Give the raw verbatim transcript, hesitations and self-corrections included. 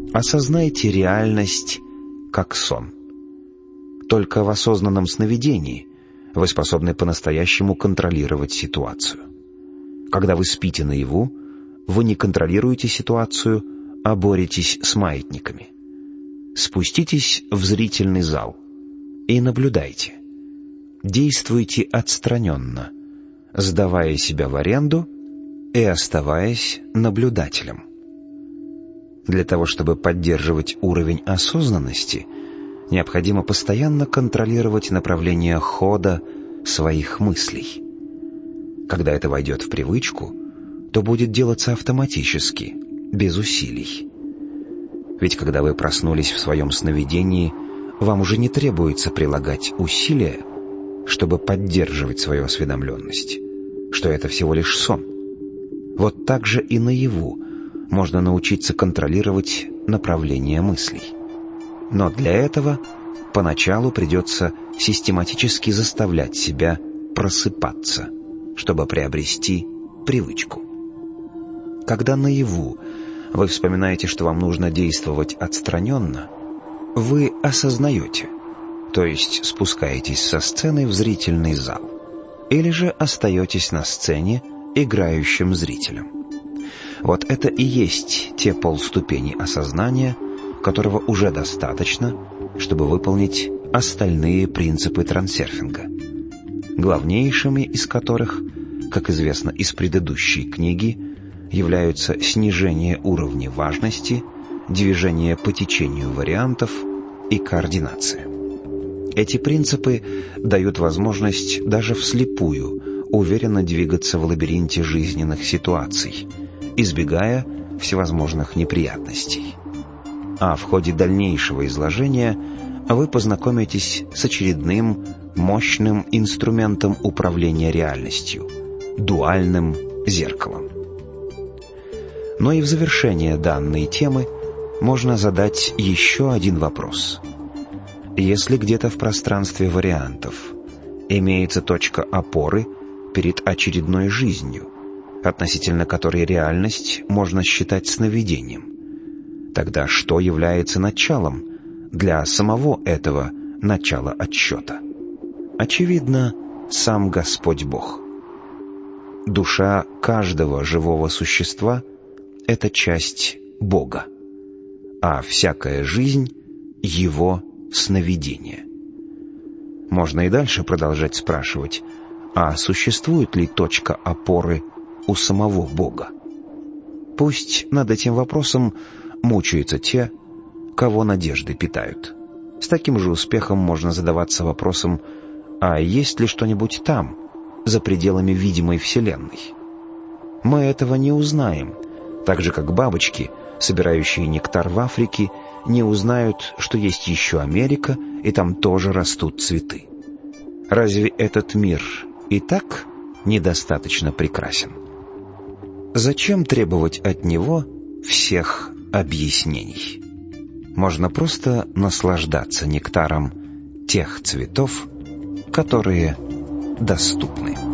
Осознайте реальность как сон. Только в осознанном сновидении вы способны по-настоящему контролировать ситуацию. Когда вы спите наяву, вы не контролируете ситуацию, а боретесь с маятниками. Спуститесь в зрительный зал и наблюдайте. Действуйте отстраненно, сдавая себя в аренду и оставаясь наблюдателем. Для того, чтобы поддерживать уровень осознанности, необходимо постоянно контролировать направление хода своих мыслей. Когда это войдет в привычку, то будет делаться автоматически, без усилий. Ведь когда вы проснулись в своем сновидении, вам уже не требуется прилагать усилия, чтобы поддерживать свою осведомленность, что это всего лишь сон. Вот так же и наяву можно научиться контролировать направление мыслей. Но для этого поначалу придется систематически заставлять себя просыпаться, чтобы приобрести привычку. Когда наяву вы вспоминаете, что вам нужно действовать отстраненно, вы осознаете, то есть спускаетесь со сцены в зрительный зал, или же остаетесь на сцене играющим зрителем. Вот это и есть те полступени осознания, которого уже достаточно, чтобы выполнить остальные принципы трансерфинга, главнейшими из которых, как известно из предыдущей книги, являются снижение уровня важности, движение по течению вариантов и координация. Эти принципы дают возможность даже вслепую уверенно двигаться в лабиринте жизненных ситуаций, избегая всевозможных неприятностей. А в ходе дальнейшего изложения вы познакомитесь с очередным мощным инструментом управления реальностью – дуальным зеркалом. Но и в завершение данной темы можно задать еще один вопрос. Если где-то в пространстве вариантов имеется точка опоры перед очередной жизнью, относительно которой реальность можно считать сновидением, тогда что является началом для самого этого начала отсчета? Очевидно, сам Господь Бог. Душа каждого живого существа — это часть Бога, а всякая жизнь — Его сновидение. Можно и дальше продолжать спрашивать, а существует ли точка опоры у самого Бога? Пусть над этим вопросом мучаются те, кого надежды питают. С таким же успехом можно задаваться вопросом, а есть ли что-нибудь там, за пределами видимой Вселенной? Мы этого не узнаем, так же как бабочки, собирающие нектар в Африке, не узнают, что есть еще Америка, и там тоже растут цветы. Разве этот мир и так недостаточно прекрасен? Зачем требовать от него всех объяснений? Можно просто наслаждаться нектаром тех цветов, которые доступны.